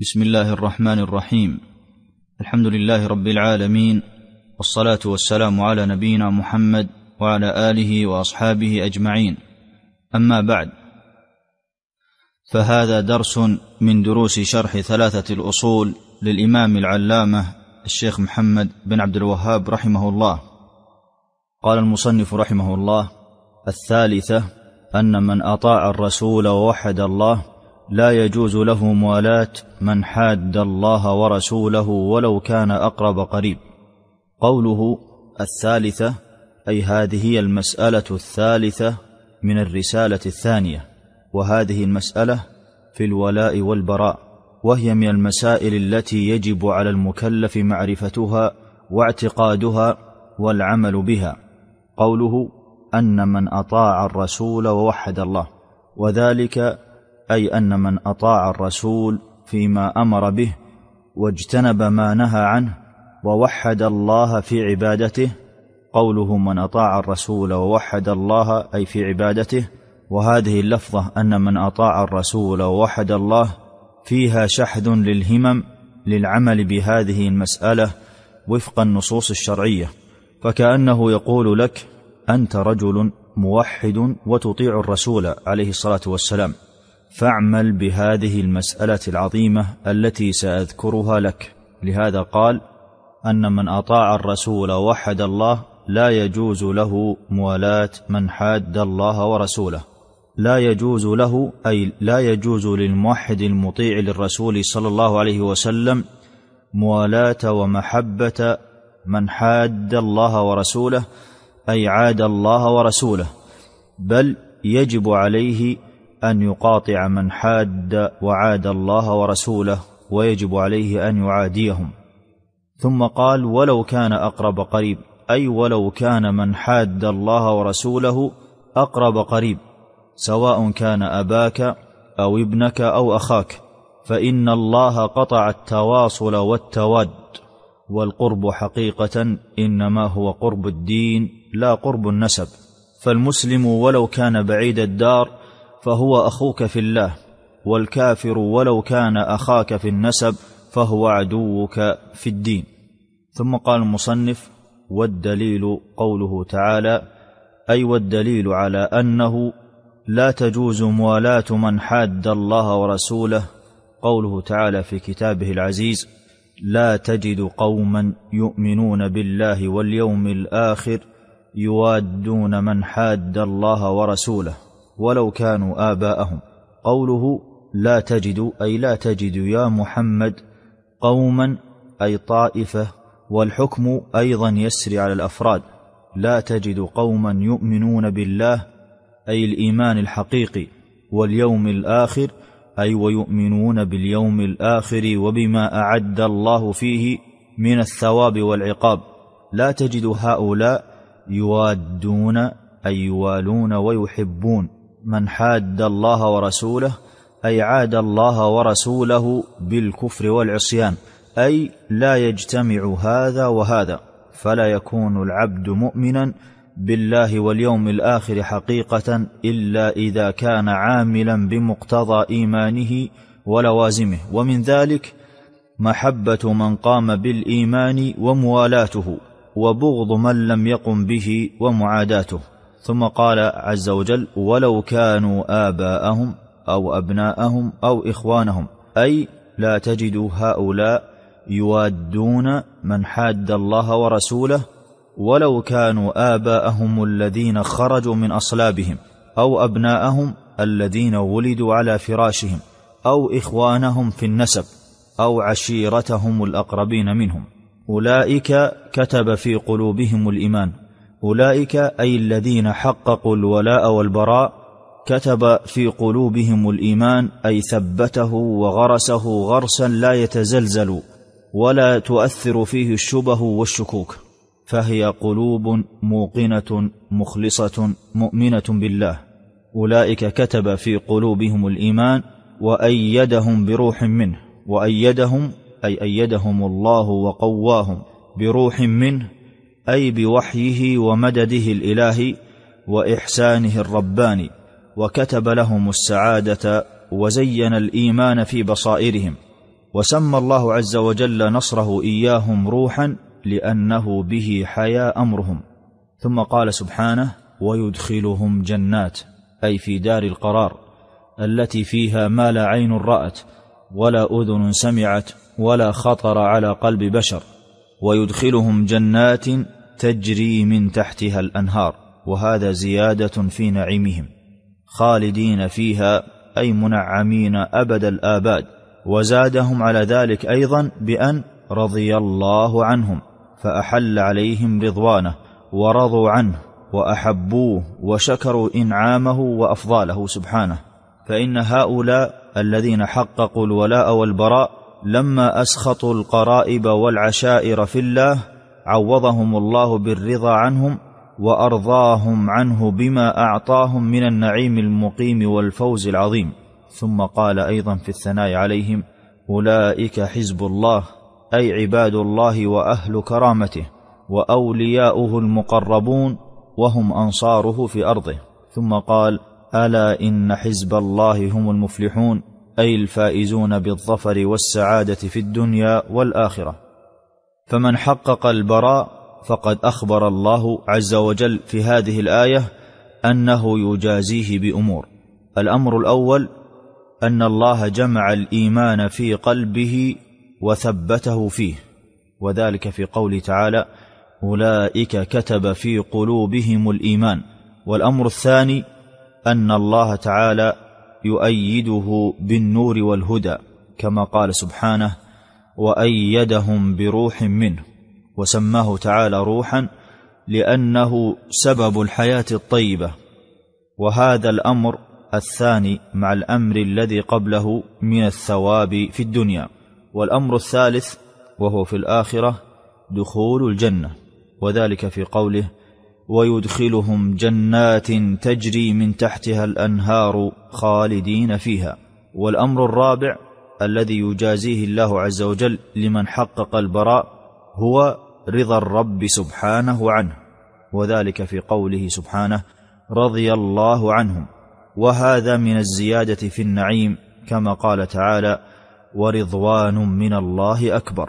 بسم الله الرحمن الرحيم. الحمد لله رب العالمين، والصلاة والسلام على نبينا محمد وعلى آله وأصحابه أجمعين. أما بعد، فهذا درس من دروس شرح ثلاثة الأصول للإمام العلامة الشيخ محمد بن عبد الوهاب رحمه الله. قال المصنف رحمه الله: الثالثة أن من أطاع الرسول ووحد الله لا يجوز له موالاة من حاد الله ورسوله ولو كان أقرب قريب. قوله الثالثة أي هذه هي المسألة الثالثة من الرسالة الثانية، وهذه المسألة في الولاء والبراء، وهي من المسائل التي يجب على المكلف معرفتها واعتقادها والعمل بها. قوله أن من أطاع الرسول ووحد الله، وذلك أي أن من أطاع الرسول فيما أمر به واجتنب ما نهى عنه ووحد الله في عبادته. قوله من أطاع الرسول ووحد الله أي في عبادته، وهذه اللفظة أن من أطاع الرسول ووحد الله فيها شحذ للهمم للعمل بهذه المسألة وفق النصوص الشرعية، فكأنه يقول لك: أنت رجل موحد وتطيع الرسول عليه الصلاة والسلام، فاعمل بهذه المسألة العظيمة التي سأذكرها لك. لهذا قال: أن من أطاع الرسول ووحد الله لا يجوز له موالاة من حاد الله ورسوله. لا يجوز له أي لا يجوز للموحد المطيع للرسول صلى الله عليه وسلم موالاة ومحبة من حاد الله ورسوله أي عاد الله ورسوله، بل يجب عليه أن يقاطع من حاد وعاد الله ورسوله، ويجب عليه أن يعاديهم. ثم قال: ولو كان أقرب قريب، أي ولو كان من حاد الله ورسوله أقرب قريب، سواء كان أباك أو ابنك أو أخاك، فإن الله قطع التواصل والتواد، والقرب حقيقة إنما هو قرب الدين لا قرب النسب. فالمسلم ولو كان بعيد الدار فهو أخوك في الله، والكافر ولو كان أخاك في النسب فهو عدوك في الدين. ثم قال المصنف: والدليل قوله تعالى، أي والدليل على أنه لا تجوز موالاة من حاد الله ورسوله قوله تعالى في كتابه العزيز: لا تجد قوما يؤمنون بالله واليوم الآخر يوادون من حاد الله ورسوله ولو كانوا آباءهم. قوله لا تجد أي لا تجد يا محمد قوما أي طائفة، والحكم أيضا يسري على الأفراد. لا تجد قوما يؤمنون بالله أي الإيمان الحقيقي، واليوم الآخر أي ويؤمنون باليوم الآخر وبما أعد الله فيه من الثواب والعقاب. لا تجد هؤلاء يوادون أي يوالون ويحبون من حاد الله ورسوله أي عاد الله ورسوله بالكفر والعصيان، أي لا يجتمع هذا وهذا، فلا يكون العبد مؤمنا بالله واليوم الآخر حقيقة إلا إذا كان عاملا بمقتضى إيمانه ولوازمه، ومن ذلك محبة من قام بالإيمان وموالاته، وبغض من لم يقم به ومعاداته. ثم قال عز وجل: ولو كانوا آباءهم أو أبناءهم أو إخوانهم، أي لا تجد هؤلاء يوادون من حاد الله ورسوله ولو كانوا آباءهم الذين خرجوا من أصلابهم، أو أبناءهم الذين ولدوا على فراشهم، أو إخوانهم في النسب، أو عشيرتهم الأقربين منهم. أولئك كتب في قلوبهم الإيمان. أولئك أي الذين حققوا الولاء والبراء كتب في قلوبهم الإيمان، أي ثبته وغرسه غرسا لا يتزلزل ولا تؤثر فيه الشبه والشكوك، فهي قلوب موقنة مخلصة مؤمنة بالله. أولئك كتب في قلوبهم الإيمان وأيدهم بروح منه. وأيدهم أي أيدهم الله وقواهم بروح منه، أي بوحيه ومدده الإلهي وإحسانه الرباني، وكتب لهم السعادة وزين الإيمان في بصائرهم، وسمى الله عز وجل نصره إياهم روحا لأنه به حيا أمرهم. ثم قال سبحانه: ويدخلهم جنات، أي في دار القرار التي فيها ما لا عين رأت ولا أذن سمعت ولا خطر على قلب بشر. ويدخلهم جنات تجري من تحتها الأنهار، وهذا زيادة في نعيمهم، خالدين فيها أي منعمين أبد الآباد. وزادهم على ذلك أيضا بأن رضي الله عنهم، فأحل عليهم رضوانه ورضوا عنه وأحبوه وشكروا إنعامه وأفضاله سبحانه. فإن هؤلاء الذين حققوا الولاء والبراء لما أسخطوا القرائب والعشائر في الله عوضهم الله بالرضا عنهم وأرضاهم عنه بما أعطاهم من النعيم المقيم والفوز العظيم. ثم قال أيضا في الثناء عليهم: أولئك حزب الله، أي عباد الله وأهل كرامته وأولياؤه المقربون وهم أنصاره في أرضه. ثم قال: ألا إن حزب الله هم المفلحون، أي الفائزون بالظفر والسعادة في الدنيا والآخرة. فمن حقق البراء فقد أخبر الله عز وجل في هذه الآية أنه يجازيه بأمور. الأمر الأول أن الله جمع الإيمان في قلبه وثبته فيه، وذلك في قوله تعالى: أولئك كتب في قلوبهم الإيمان. والأمر الثاني أن الله تعالى يؤيده بالنور والهدى، كما قال سبحانه: وأيدهم بروح منه. وسماه تعالى روحا لأنه سبب الحياة الطيبة. وهذا الأمر الثاني مع الأمر الذي قبله من الثواب في الدنيا. والأمر الثالث وهو في الآخرة دخول الجنة، وذلك في قوله: ويدخلهم جنات تجري من تحتها الأنهار خالدين فيها. والأمر الرابع الذي يجازيه الله عز وجل لمن حقق البراء هو رضا الرب سبحانه عنه، وذلك في قوله سبحانه: رضي الله عنهم. وهذا من الزيادة في النعيم، كما قال تعالى: ورضوان من الله أكبر.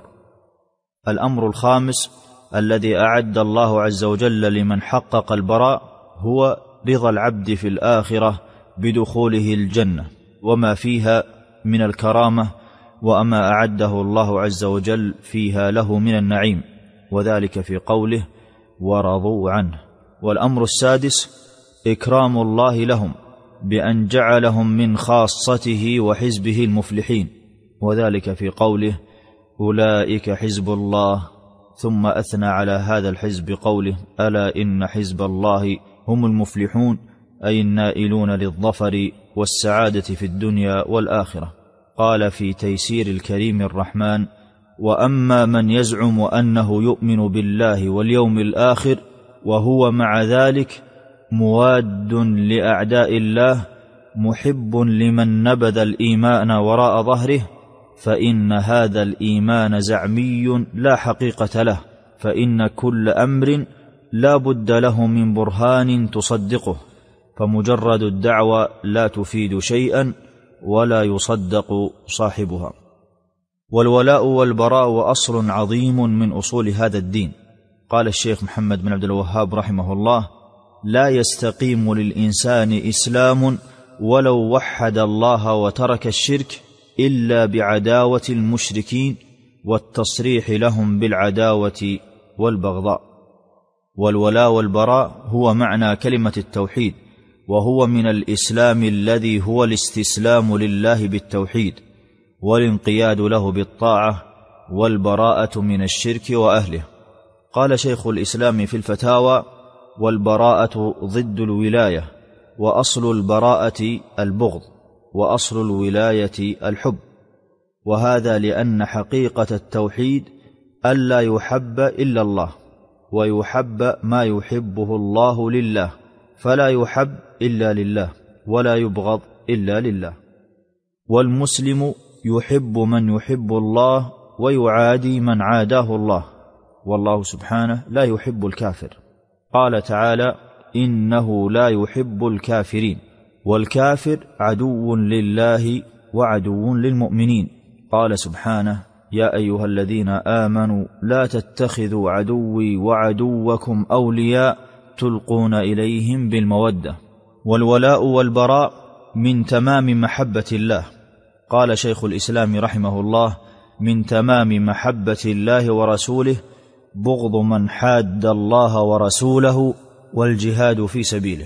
الأمر الخامس الذي أعد الله عز وجل لمن حقق البراء هو رضا العبد في الآخرة بدخوله الجنة وما فيها من الكرامة وما أعده الله عز وجل فيها له من النعيم، وذلك في قوله: ورضوا عنه. والأمر السادس إكرام الله لهم بأن جعلهم من خاصته وحزبه المفلحين، وذلك في قوله: أولئك حزب الله. ثم أثنى على هذا الحزب بقوله: ألا إن حزب الله هم المفلحون، أي النائلون للظفر والسعادة في الدنيا والآخرة. قال في تيسير الكريم الرحمن: وأما من يزعم أنه يؤمن بالله واليوم الآخر وهو مع ذلك مواد لأعداء الله محب لمن نبذ الإيمان وراء ظهره، فإن هذا الإيمان زعمي لا حقيقة له، فإن كل أمر لا بد له من برهان تصدقه، فمجرد الدعوة لا تفيد شيئا ولا يصدق صاحبها. والولاء والبراء أصل عظيم من أصول هذا الدين. قال الشيخ محمد بن عبد الوهاب رحمه الله: لا يستقيم للإنسان إسلام ولو وحد الله وترك الشرك إلا بعداوة المشركين والتصريح لهم بالعداوة والبغضاء. والولاء والبراء هو معنى كلمة التوحيد، وهو من الإسلام الذي هو الاستسلام لله بالتوحيد والانقياد له بالطاعة، والبراءة من الشرك وأهله. قال شيخ الإسلام في الفتاوى: والبراءة ضد الولاية، وأصل البراءة البغض، وأصل الولاية الحب. وهذا لأن حقيقة التوحيد ألا يحب إلا الله، ويحب ما يحبه الله لله، فلا يحب إلا لله ولا يبغض إلا لله. والمسلم يحب من يحب الله ويعادي من عاداه الله، والله سبحانه لا يحب الكافر. قال تعالى: إنه لا يحب الكافرين. والكافر عدو لله وعدو للمؤمنين. قال سبحانه: يا أيها الذين آمنوا لا تتخذوا عدوي وعدوكم أولياء تلقون إليهم بالمودة. والولاء والبراء من تمام محبة الله. قال شيخ الإسلام رحمه الله: من تمام محبة الله ورسوله بغض من حاد الله ورسوله والجهاد في سبيله.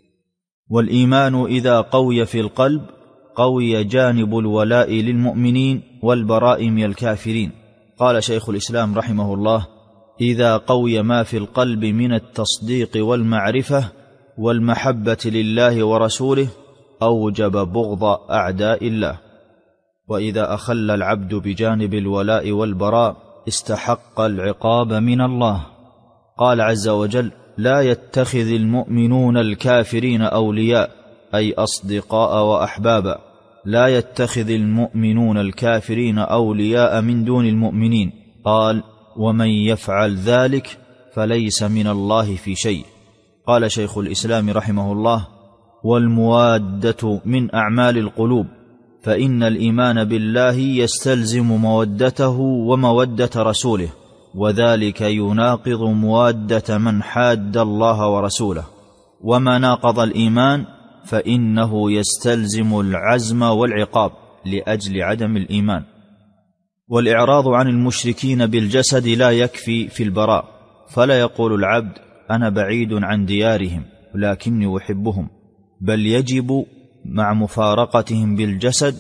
والإيمان إذا قوي في القلب قوي جانب الولاء للمؤمنين والبراء من الكافرين. قال شيخ الإسلام رحمه الله: إذا قوي ما في القلب من التصديق والمعرفة والمحبة لله ورسوله أوجب بغض أعداء الله. وإذا أخل العبد بجانب الولاء والبراء استحق العقاب من الله. قال عز وجل: لا يتخذ المؤمنون الكافرين أولياء، أي أصدقاء وأحبابا. لا يتخذ المؤمنون الكافرين أولياء من دون المؤمنين. قال: ومن يفعل ذلك فليس من الله في شيء. قال شيخ الإسلام رحمه الله: والموادة من أعمال القلوب، فإن الإيمان بالله يستلزم مودته ومودة رسوله، وذلك يناقض موادة من حاد الله ورسوله. وما ناقض الإيمان فإنه يستلزم العزم والعقاب لأجل عدم الإيمان. والإعراض عن المشركين بالجسد لا يكفي في البراء، فلا يقول العبد: أنا بعيد عن ديارهم لكني أحبهم، بل يجب مع مفارقتهم بالجسد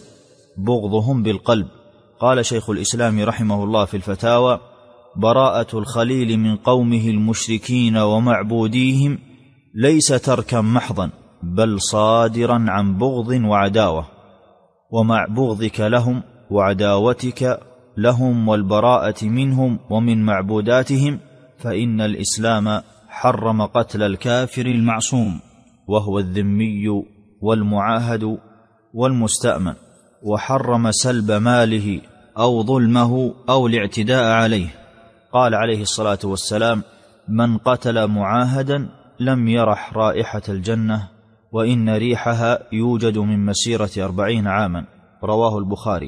بغضهم بالقلب. قال شيخ الإسلام رحمه الله في الفتاوى: براءة الخليل من قومه المشركين ومعبوديهم ليس تركا محضا، بل صادرا عن بغض وعداوة. ومع بغضك لهم وعداوتك لهم والبراءة منهم ومن معبوداتهم، فإن الإسلام حرم قتل الكافر المعصوم، وهو الذمي والمعاهد والمستأمن، وحرم سلب ماله أو ظلمه أو الاعتداء عليه. قال عليه الصلاة والسلام: من قتل معاهدا لم يرح رائحة الجنة، وإن ريحها يوجد من مسيرة 40 عاما. رواه البخاري.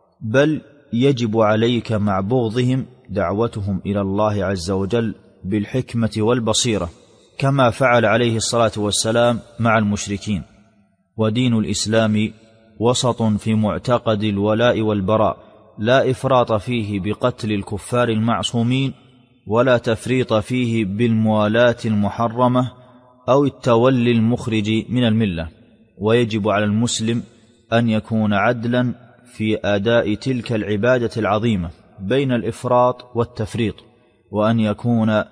بل يجب عليك مع بغضهم دعوتهم إلى الله عز وجل بالحكمة والبصيرة، كما فعل عليه الصلاة والسلام مع المشركين. ودين الإسلام وسط في معتقد الولاء والبراء، لا إفراط فيه بقتل الكفار المعصومين، ولا تفريط فيه بالموالاة المحرمة أو التولي المخرج من الملة. ويجب على المسلم أن يكون عدلا في أداء تلك العبادة العظيمة بين الإفراط والتفريط، وأن يكون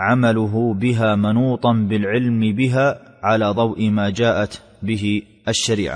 عمله بها منوطا بالعلم بها على ضوء ما جاءت به الشريعة.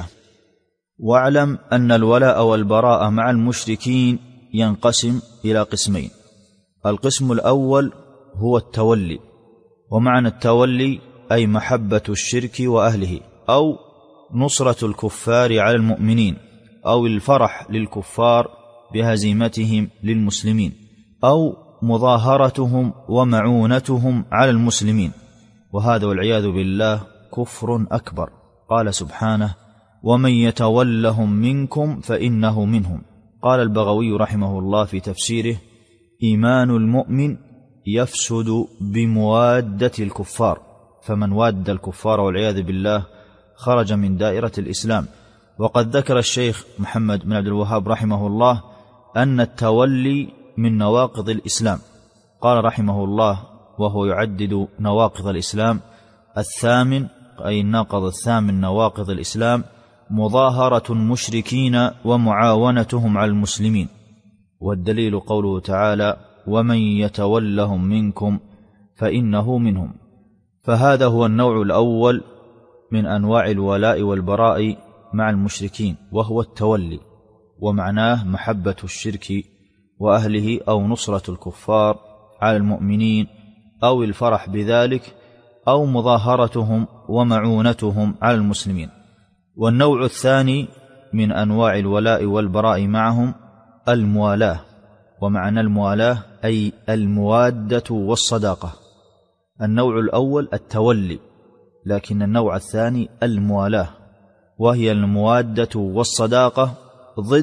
واعلم أن الولاء والبراء مع المشركين ينقسم إلى قسمين. القسم الأول هو التولي، ومعنى التولي أي محبة الشرك وأهله، أو نصرة الكفار على المؤمنين، أو الفرح للكفار بهزيمتهم للمسلمين، أو مظاهرتهم ومعونتهم على المسلمين، وهذا والعياذ بالله كفر أكبر. قال سبحانه: ومن يتولهم منكم فإنه منهم. قال البغوي رحمه الله في تفسيره: إيمان المؤمن يفسد بموادة الكفار، فمن واد الكفار والعياذ بالله خرج من دائرة الإسلام. وقد ذكر الشيخ محمد بن عبد الوهاب رحمه الله أن التولي من نواقض الإسلام. قال رحمه الله وهو يعدد نواقض الإسلام: الثامن، أي الناقض الثامن نواقض الإسلام، مظاهرة المشركين ومعاونتهم على المسلمين. والدليل قوله تعالى: ومن يتولهم منكم فإنه منهم. فهذا هو النوع الأول من أنواع الولاء والبراء مع المشركين، وهو التولي، ومعناه محبة الشرك وأهله أو نصرة الكفار على المؤمنين، أو الفرح بذلك، أو مظاهرتهم ومعونتهم على المسلمين. والنوع الثاني من أنواع الولاء والبراء معهم الموالاة، ومعنى الموالاة أي الموادة والصداقة. النوع الأول التولي، لكن النوع الثاني الموالاة، وهي الموادة والصداقة ضد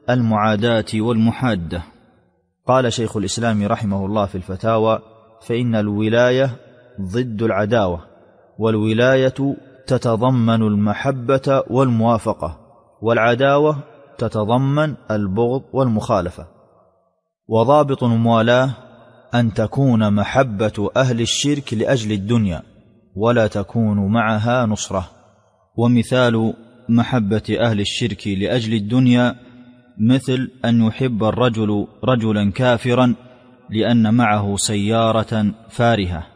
المعاداة والمحادة. قال شيخ الإسلام رحمه الله في الفتاوى: فإن الولاية ضد العداوة، والولاية تتضمن المحبة والموافقة، والعداوة تتضمن البغض والمخالفة. وضابط الموالاة أن تكون محبة أهل الشرك لأجل الدنيا ولا تكون معها نصرة. ومثال محبة أهل الشرك لأجل الدنيا مثل أن يحب الرجل رجلا كافرا لأن معه سيارة فارهة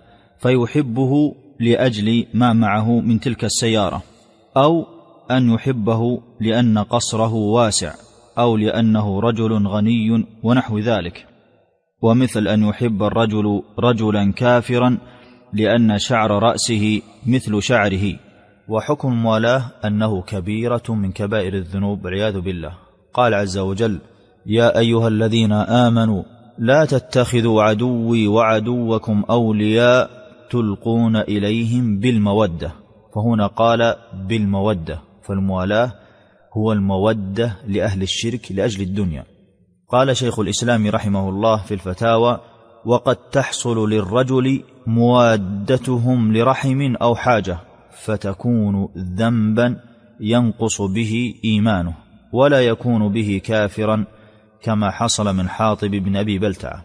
فيحبه لأجل ما معه من تلك السيارة، أو أن يحبه لأن قصره واسع، أو لأنه رجل غني ونحو ذلك. ومثل أن يحب الرجل رجلا كافرا لأن شعر رأسه مثل شعره. وحكم الموالاة أنه كبيرة من كبائر الذنوب والعياذ بالله. قال عز وجل: يا أيها الذين آمنوا لا تتخذوا عدوي وعدوكم أولياء تلقون إليهم بالمودة. فهنا قال بالمودة، فالموالاة هو المودة لأهل الشرك لأجل الدنيا. قال شيخ الإسلام رحمه الله في الفتاوى: وقد تحصل للرجل موادتهم لرحم أو حاجة فتكون ذنبا ينقص به إيمانه ولا يكون به كافرا، كما حصل من حاطب بن أبي بلتعة.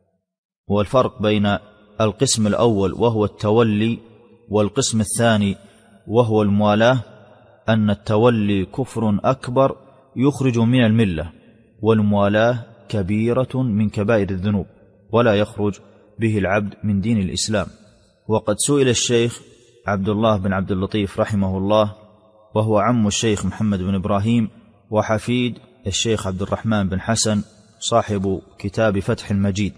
والفرق بين القسم الأول وهو التولي والقسم الثاني وهو الموالاة أن التولي كفر أكبر يخرج من الملة، والموالاة كبيرة من كبائر الذنوب ولا يخرج به العبد من دين الإسلام. وقد سئل الشيخ عبد الله بن عبد اللطيف رحمه الله، وهو عم الشيخ محمد بن إبراهيم وحفيد الشيخ عبد الرحمن بن حسن صاحب كتاب فتح المجيد،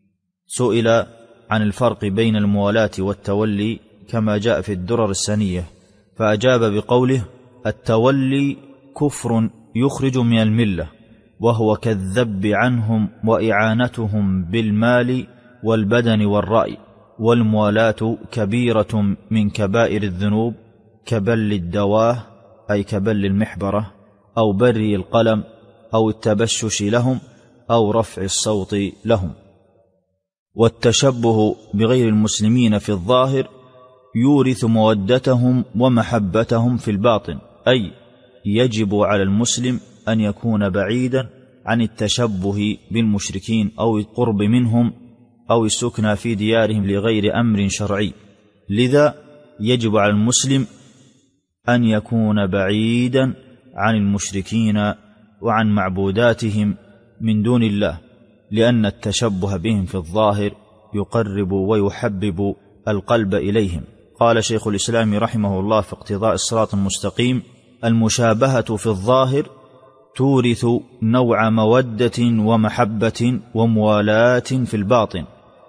سئل عن الفرق بين الموالاة والتولي كما جاء في الدرر السنية، فأجاب بقوله: التولي كفر يخرج من الملة، وهو كالذب عنهم وإعانتهم بالمال والبدن والرأي. والموالاة كبيرة من كبائر الذنوب كبل الدواه أي كبل المحبرة، أو بري القلم، أو التبشش لهم، أو رفع الصوت لهم. والتشبه بغير المسلمين في الظاهر يورث مودتهم ومحبتهم في الباطن، أي يجب على المسلم أن يكون بعيدا عن التشبه بالمشركين أو القرب منهم أو السكنى في ديارهم لغير أمر شرعي. لذا يجب على المسلم أن يكون بعيدا عن المشركين وعن معبوداتهم من دون الله، لأن التشبه بهم في الظاهر يقرب ويحبب القلب إليهم. قال شيخ الإسلام رحمه الله في اقتضاء الصراط المستقيم: المشابهة في الظاهر تورث نوع مودة ومحبة وموالاة في الباطن،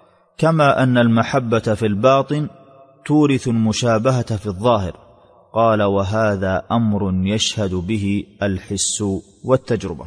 كما أن المحبة في الباطن تورث المشابهة في الظاهر. قال: وهذا أمر يشهد به الحس والتجربة.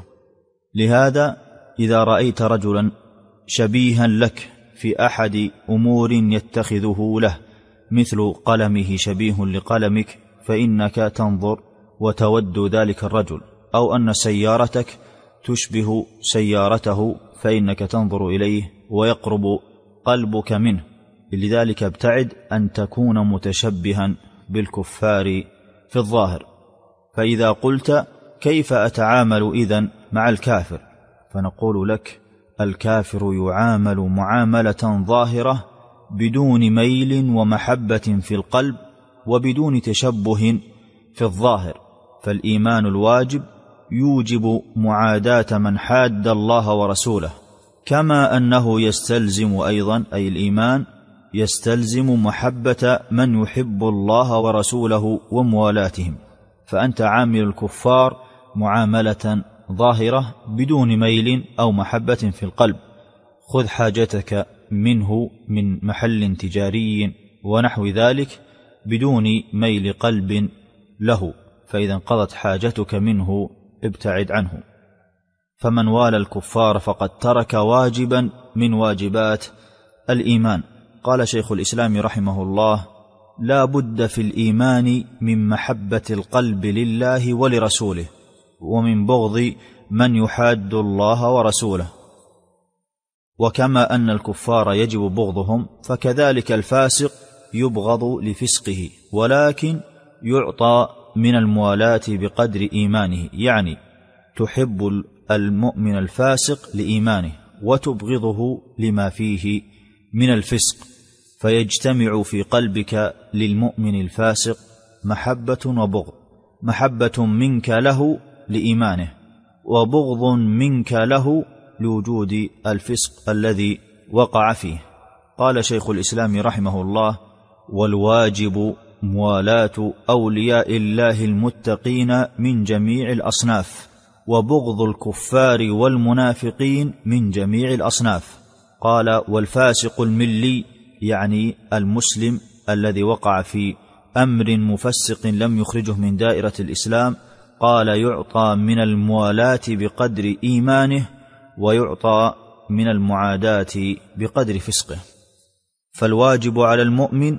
لهذا إذا رأيت رجلا شبيها لك في أحد أمور يتخذه له، مثل قلمه شبيه لقلمك، فإنك تنظر وتود ذلك الرجل، أو أن سيارتك تشبه سيارته فإنك تنظر إليه ويقرب قلبك منه. لذلك ابتعد أن تكون متشبها بالكفار في الظاهر. فإذا قلت: كيف أتعامل إذن مع الكافر؟ فنقول لك: الكافر يعامل معاملة ظاهرة بدون ميل ومحبة في القلب وبدون تشبه في الظاهر. فالإيمان الواجب يوجب معاداة من حاد الله ورسوله، كما أنه يستلزم أيضا، أي الإيمان يستلزم محبة من يحب الله ورسوله وموالاتهم. فأنت عامل الكفار معاملة ظاهرة بدون ميل أو محبة في القلب. خذ حاجتك منه من محل تجاري ونحو ذلك بدون ميل قلب له، فإذا انقضت حاجتك منه ابتعد عنه. فمن والى الكفار فقد ترك واجبا من واجبات الإيمان. قال شيخ الإسلام رحمه الله: لا بد في الإيمان من محبة القلب لله ولرسوله، ومن بغض من يحاد الله ورسوله. وكما أن الكفار يجب بغضهم، فكذلك الفاسق يبغض لفسقه، ولكن يعطى من الموالاة بقدر إيمانه، يعني تحب المؤمن الفاسق لإيمانه وتبغضه لما فيه من الفسق، فيجتمع في قلبك للمؤمن الفاسق محبة وبغض، محبة منك له لإيمانه، وبغض منك له لوجود الفسق الذي وقع فيه. قال شيخ الإسلام رحمه الله: والواجب موالاة أولياء الله المتقين من جميع الأصناف، وبغض الكفار والمنافقين من جميع الأصناف. قال: والفاسق الملي، يعني المسلم الذي وقع في أمر مفسق لم يخرجه من دائرة الإسلام، قال: يعطى من الموالاة بقدر إيمانه، ويعطى من المعاداة بقدر فسقه. فالواجب على المؤمن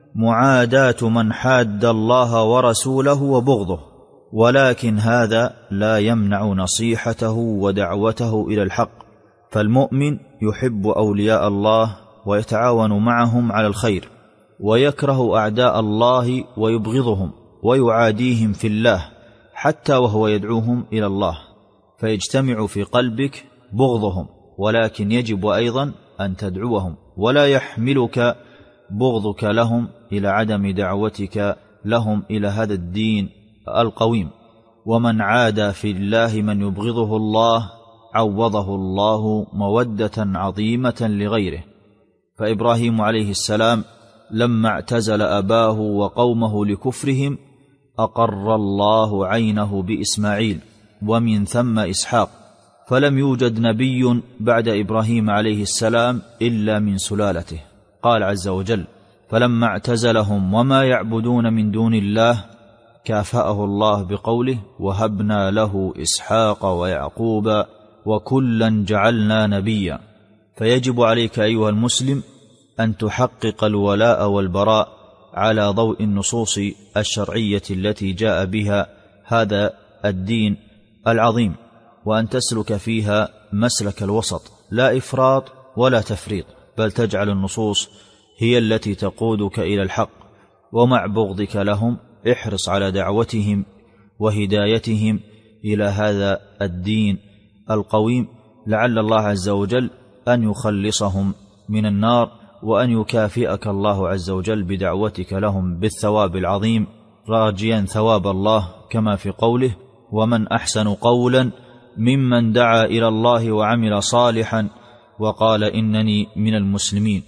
معاداة من حاد الله ورسوله وبغضه، ولكن هذا لا يمنع نصيحته ودعوته إلى الحق، فالمؤمن يحب أولياء الله ويتعاون معهم على الخير، ويكره أعداء الله ويبغضهم ويعاديهم في الله، حتى وهو يدعوهم إلى الله، فيجتمع في قلبك بغضهم، ولكن يجب أيضا أن تدعوهم، ولا يحملك بغضك لهم إلى عدم دعوتك لهم إلى هذا الدين القويم. ومن عادى في الله من يبغضه الله عوضه الله مودة عظيمة لغيره. فإبراهيم عليه السلام لما اعتزل أباه وقومه لكفرهم أقر الله عينه بإسماعيل، ومن ثم إسحاق، فلم يوجد نبي بعد إبراهيم عليه السلام إلا من سلالته. قال عز وجل: فلما اعتزلهم وما يعبدون من دون الله كافأه الله بقوله: وهبنا له إسحاق ويعقوب وكلا جعلنا نبيا. فيجب عليك أيها المسلم أن تحقق الولاء والبراء على ضوء النصوص الشرعية التي جاء بها هذا الدين العظيم، وأن تسلك فيها مسلك الوسط، لا إفراط ولا تفريط، بل تجعل النصوص هي التي تقودك إلى الحق. ومع بغضك لهم احرص على دعوتهم وهدايتهم إلى هذا الدين القويم، لعل الله عز وجل أن يخلصهم من النار، وأن يكافئك الله عز وجل بدعوتك لهم بالثواب العظيم، راجيا ثواب الله، كما في قوله: ومن أحسن قولا ممن دعا إلى الله وعمل صالحا وقال إنني من المسلمين.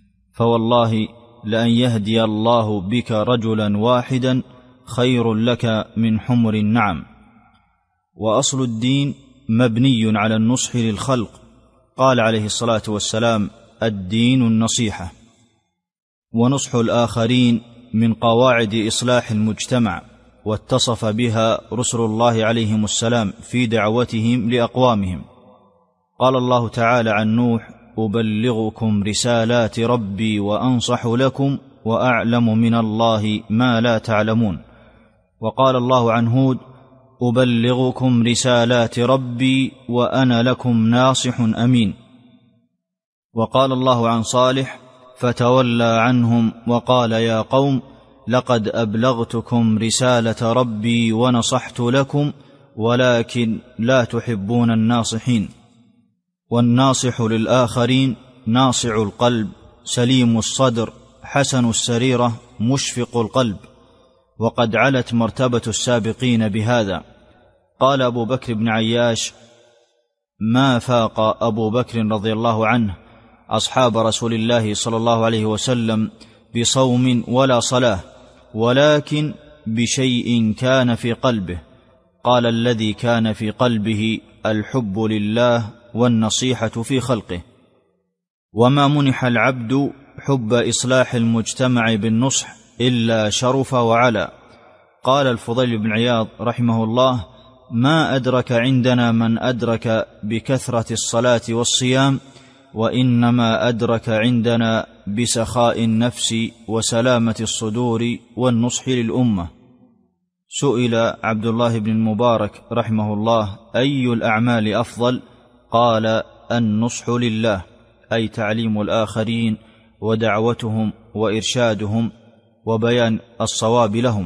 فوالله لأن يهدي الله بك رجلا واحدا خير لك من حمر النعم. وأصل الدين مبني على النصح للخلق. قال عليه الصلاة والسلام: الدين النصيحة. ونصح الآخرين من قواعد إصلاح المجتمع، واتصف بها رسل الله عليهم السلام في دعوتهم لأقوامهم. قال الله تعالى عن نوح: أبلغكم رسالات ربي وأنصح لكم وأعلم من الله ما لا تعلمون. وقال الله عن هود: أبلغكم رسالات ربي وأنا لكم ناصح أمين. وقال الله عن صالح: فتولى عنهم وقال يا قوم لقد أبلغتكم رسالة ربي ونصحت لكم ولكن لا تحبون الناصحين. والناصح للآخرين ناصع القلب سليم الصدر حسن السريرة مشفق القلب، وقد علت مرتبة السابقين بهذا. قال أبو بكر بن عياش: ما فاق أبو بكر رضي الله عنه أصحاب رسول الله صلى الله عليه وسلم بصوم ولا صلاة، ولكن بشيء كان في قلبه. قال: الذي كان في قلبه الحب لله والنصيحة في خلقه. وما منح العبد حب إصلاح المجتمع بالنصح إلا شرف وعلا. قال الفضيل بن عياض رحمه الله: ما أدرك عندنا من أدرك بكثرة الصلاة والصيام، وإنما أدرك عندنا بسخاء النفس وسلامة الصدور والنصح للأمة. سئل عبد الله بن المبارك رحمه الله: أي الأعمال أفضل؟ قال: النصح لله، أي تعليم الآخرين ودعوتهم وإرشادهم وبيان الصواب لهم.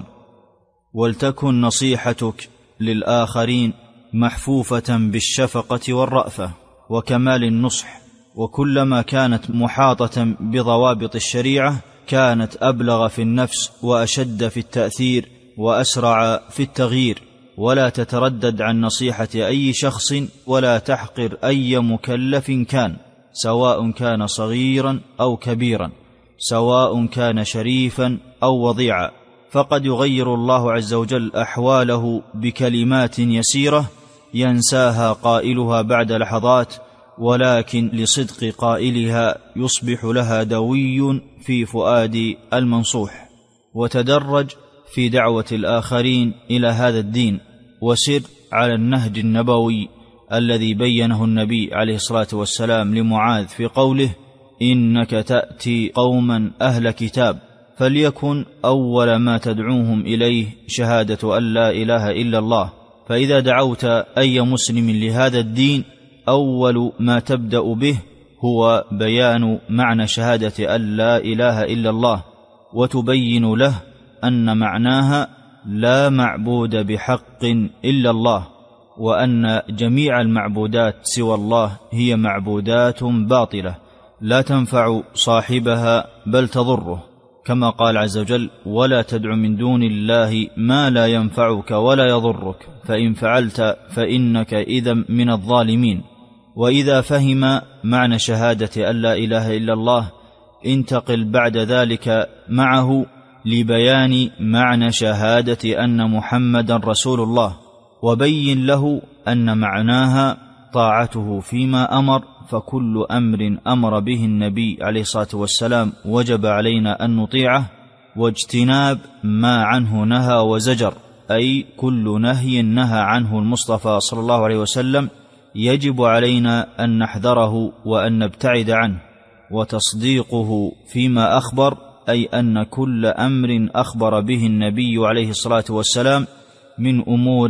ولتكن نصيحتك للآخرين محفوفة بالشفقة والرأفة وكمال النصح، وكلما كانت محاطة بضوابط الشريعة كانت أبلغ في النفس وأشد في التأثير وأسرع في التغيير. ولا تتردد عن نصيحة أي شخص ولا تحقر أي مكلف كان، سواء كان صغيرا أو كبيرا، سواء كان شريفا أو وضيعا، فقد يغير الله عز وجل أحواله بكلمات يسيرة ينساها قائلها بعد لحظات، ولكن لصدق قائلها يصبح لها دوي في فؤاد المنصوح. وتدرج في دعوة الآخرين إلى هذا الدين، وسر على النهج النبوي الذي بينه النبي عليه الصلاة والسلام لمعاذ في قوله: إنك تأتي قوما أهل كتاب، فليكن أول ما تدعوهم إليه شهادة أن لا إله إلا الله. فإذا دعوت أي مسلم لهذا الدين أول ما تبدأ به هو بيان معنى شهادة أن لا إله إلا الله، وتبين له أن معناها لا معبود بحق إلا الله، وأن جميع المعبودات سوى الله هي معبودات باطلة لا تنفع صاحبها بل تضره، كما قال عز وجل: ولا تدع من دون الله ما لا ينفعك ولا يضرك، فإن فعلت فإنك إذا من الظالمين. وإذا فهم معنى شهادة أن لا إله إلا الله انتقل بعد ذلك معه لبيان معنى شهادة أن محمدا رسول الله، وبين له أن معناها طاعته فيما أمر، فكل أمر أمر به النبي عليه الصلاة والسلام وجب علينا أن نطيعه، واجتناب ما عنه نهى وزجر، أي كل نهي نهى عنه المصطفى صلى الله عليه وسلم يجب علينا أن نحذره وأن نبتعد عنه. وتصديقه فيما أخبر، أي أن كل أمر أخبر به النبي عليه الصلاة والسلام من أمور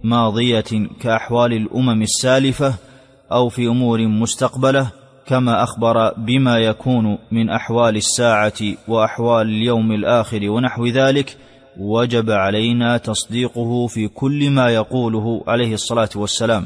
ماضية كأحوال الأمم السالفة أو في أمور مستقبلة، كما أخبر بما يكون من أحوال الساعة وأحوال اليوم الآخر ونحو ذلك، وجب علينا تصديقه في كل ما يقوله عليه الصلاة والسلام.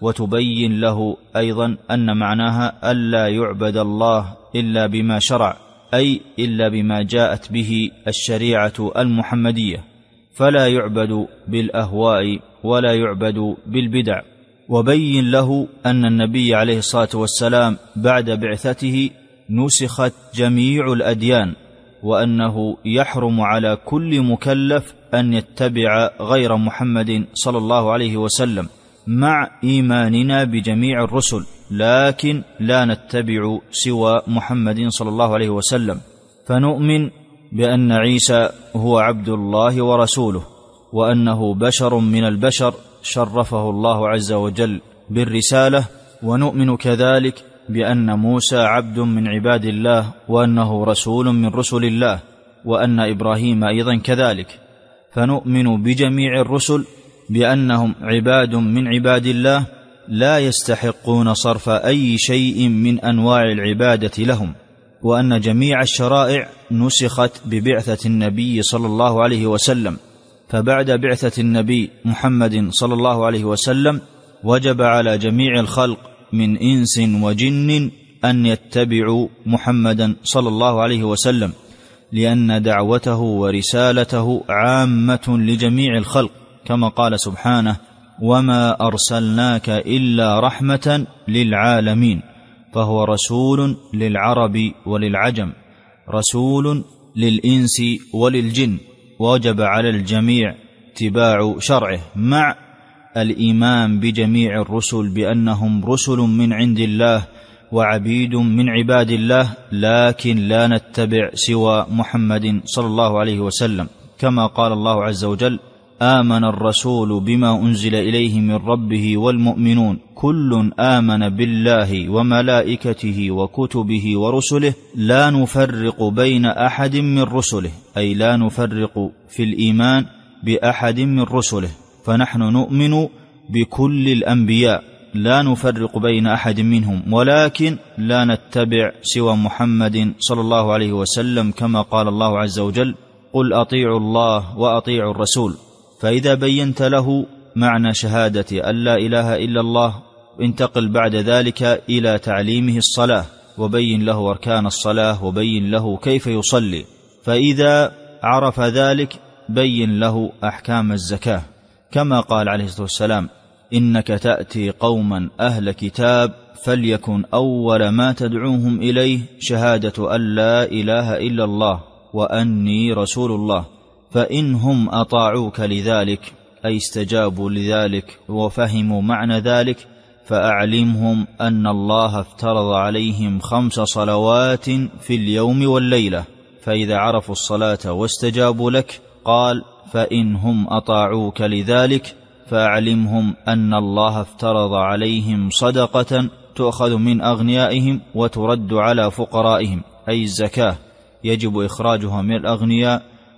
وتبين له أيضا أن معناها ألا يعبد الله إلا بما شرع، أي إلا بما جاءت به الشريعة المحمدية، فلا يعبد بالأهواء ولا يعبد بالبدع. وبين له أن النبي عليه الصلاة والسلام بعد بعثته نسخت جميع الأديان، وأنه يحرم على كل مكلف أن يتبع غير محمد صلى الله عليه وسلم، مع إيماننا بجميع الرسل، لكن لا نتبع سوى محمد صلى الله عليه وسلم. فنؤمن بأن عيسى هو عبد الله ورسوله، وأنه بشر من البشر شرفه الله عز وجل بالرسالة. ونؤمن كذلك بأن موسى عبد من عباد الله، وأنه رسول من رسل الله، وأن إبراهيم أيضا كذلك. فنؤمن بجميع الرسل بأنهم عباد من عباد الله لا يستحقون صرف أي شيء من أنواع العبادة لهم، وأن جميع الشرائع نسخت ببعثة النبي صلى الله عليه وسلم. فبعد بعثة النبي محمد صلى الله عليه وسلم وجب على جميع الخلق من إنس وجن أن يتبعوا محمدا صلى الله عليه وسلم، لأن دعوته ورسالته عامة لجميع الخلق، كما قال سبحانه: وما أرسلناك إلا رحمة للعالمين. فهو رسول للعرب وللعجم، رسول للإنس وللجن، وجب على الجميع اتباع شرعه، مع الإيمان بجميع الرسل بأنهم رسل من عند الله وعبيد من عباد الله، لكن لا نتبع سوى محمد صلى الله عليه وسلم، كما قال الله عز وجل: آمن الرسول بما أنزل إليه من ربه والمؤمنون كل آمن بالله وملائكته وكتبه ورسله لا نفرق بين أحد من رسله، أي لا نفرق في الإيمان بأحد من رسله، فنحن نؤمن بكل الأنبياء لا نفرق بين أحد منهم، ولكن لا نتبع سوى محمد صلى الله عليه وسلم، كما قال الله عز وجل: قل أطيعوا الله وأطيعوا الرسول. فإذا بينت له معنى شهادة أن لا إله إلا الله، انتقل بعد ذلك إلى تعليمه الصلاة، وبين له أركان الصلاة، وبين له كيف يصلي. فإذا عرف ذلك بين له أحكام الزكاة، كما قال عليه الصلاة والسلام: إنك تأتي قوما أهل كتاب فليكن أول ما تدعوهم إليه شهادة أن لا إله إلا الله وأني رسول الله، فإنهم أطاعوك لذلك، أي استجابوا لذلك وفهموا معنى ذلك، فأعلمهم أن الله افترض عليهم 5 صلوات في اليوم والليلة. فإذا عرفوا الصلاة واستجابوا لك، قال: فإنهم أطاعوك لذلك فأعلمهم أن الله افترض عليهم صدقة تؤخذ من أغنيائهم وترد على فقرائهم، أي الزكاة يجب إخراجها من الأغنياء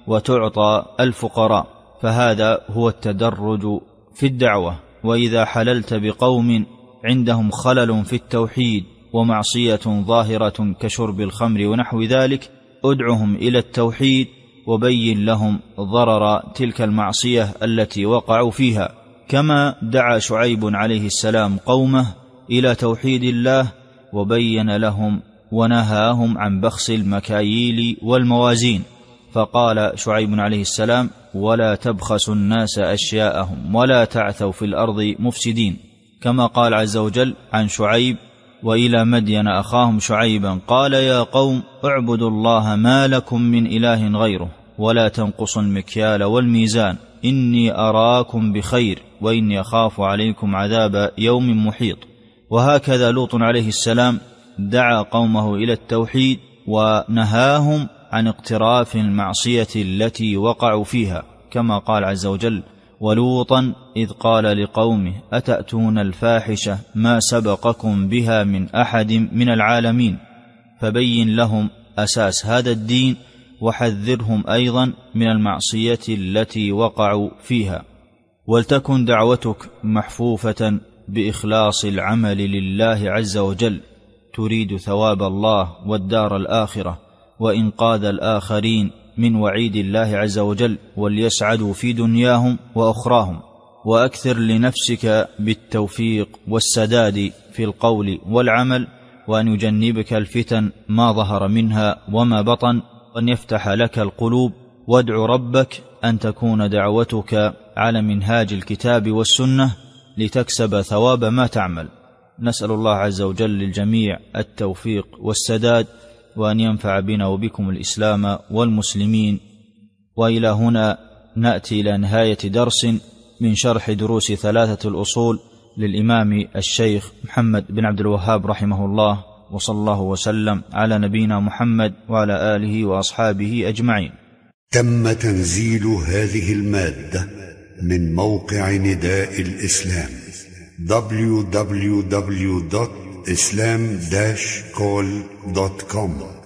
وتعطى الفقراء. فهذا هو التدرج في الدعوة. وإذا حللت بقوم عندهم خلل في التوحيد ومعصية ظاهرة كشرب الخمر ونحو ذلك، ادعهم إلى التوحيد وبين لهم ضرر تلك المعصية التي وقعوا فيها، كما دعا شعيب عليه السلام قومه إلى توحيد الله وبين لهم ونهاهم عن بخس المكاييل والموازين. فقال شعيب عليه السلام: ولا تبخسوا الناس أشياءهم ولا تعثوا في الأرض مفسدين، كما قال عز وجل عن شعيب: وإلى مدين أخاهم شعيبا قال يا قوم اعبدوا الله ما لكم من إله غيره ولا تنقصوا المكيال والميزان إني أراكم بخير وإني أخاف عليكم عذاب يوم محيط. وهكذا لوط عليه السلام دعا قومه إلى التوحيد ونهاهم عن اقتراف المعصية التي وقعوا فيها، كما قال عز وجل: ولوطا إذ قال لقومه أتأتون الفاحشة ما سبقكم بها من أحد من العالمين. فبين لهم أساس هذا الدين وحذرهم أيضا من المعصية التي وقعوا فيها. ولتكن دعوتك محفوفة بإخلاص العمل لله عز وجل، تريد ثواب الله والدار الآخرة وإنقاذ الآخرين من وعيد الله عز وجل، وليسعدوا في دنياهم وأخراهم. وأكثر لنفسك بالتوفيق والسداد في القول والعمل، وأن يجنبك الفتن ما ظهر منها وما بطن، وأن يفتح لك القلوب. وادع ربك أن تكون دعوتك على منهاج الكتاب والسنة لتكسب ثواب ما تعمل. نسأل الله عز وجل للجميع التوفيق والسداد، وأن ينفع بنا وبكم الإسلام والمسلمين. وإلى هنا نأتي إلى نهاية درس من شرح دروس 3 الأصول للإمام الشيخ محمد بن عبد الوهاب رحمه الله، وصلى الله وسلم على نبينا محمد وعلى آله وأصحابه أجمعين. تم تنزيل هذه المادة من موقع نداء الإسلام www.islam-call.com